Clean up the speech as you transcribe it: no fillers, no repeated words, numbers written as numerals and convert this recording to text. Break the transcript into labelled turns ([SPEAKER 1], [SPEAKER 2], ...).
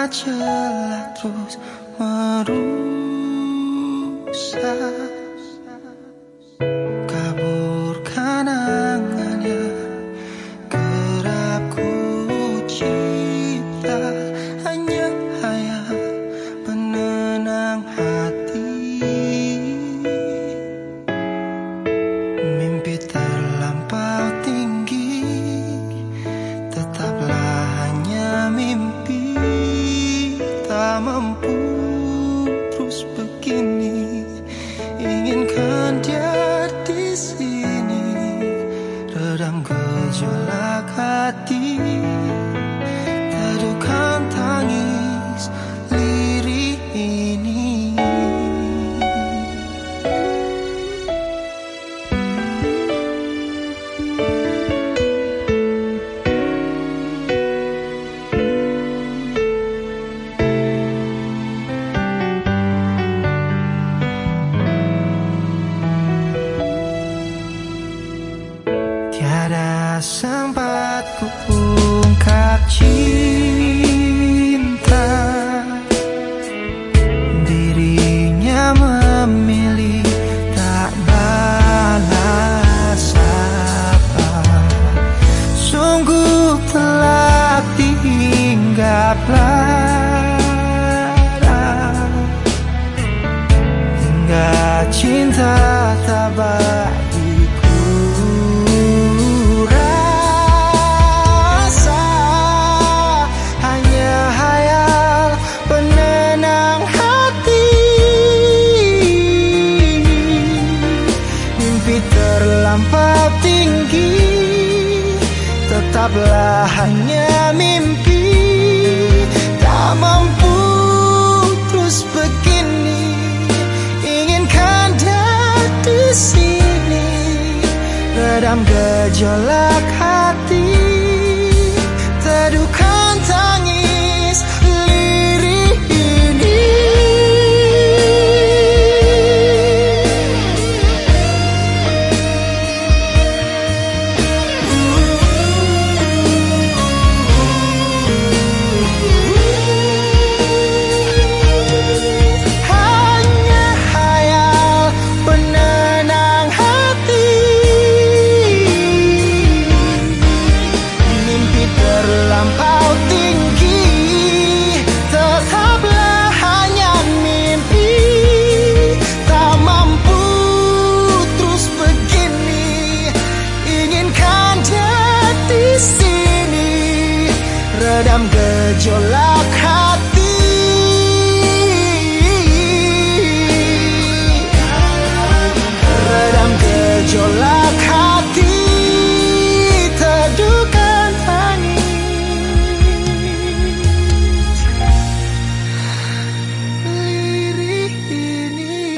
[SPEAKER 1] celah terus merusak, kaburkan angannya kerap ku cipta, hanya hayal penenang hati. Mimpi terlampau tinggi, tetaplah hanya mimpi. Tak mampu terus begini, inginkan dia di sini. Redam gejolak hati, teduhkan tangis lirih ini. Tiada sempat ku ungkap cinta, dirinya memilih tak balas sapa. Sungguh telah dihinggap lara, hingga cinta tak terlampau tinggi, tetaplah hanya mimpi. Tak mampu terus begini, inginkan dia di sini. Redam gejolak hati, teduhkan tangis lirih ini. Terlampau tinggi, tetaplah hanya mimpi. Tak mampu terus begini, inginkan dia di sini. Redam gejolak hati, redam gejolak hati, teduhkan tangis lirih ini.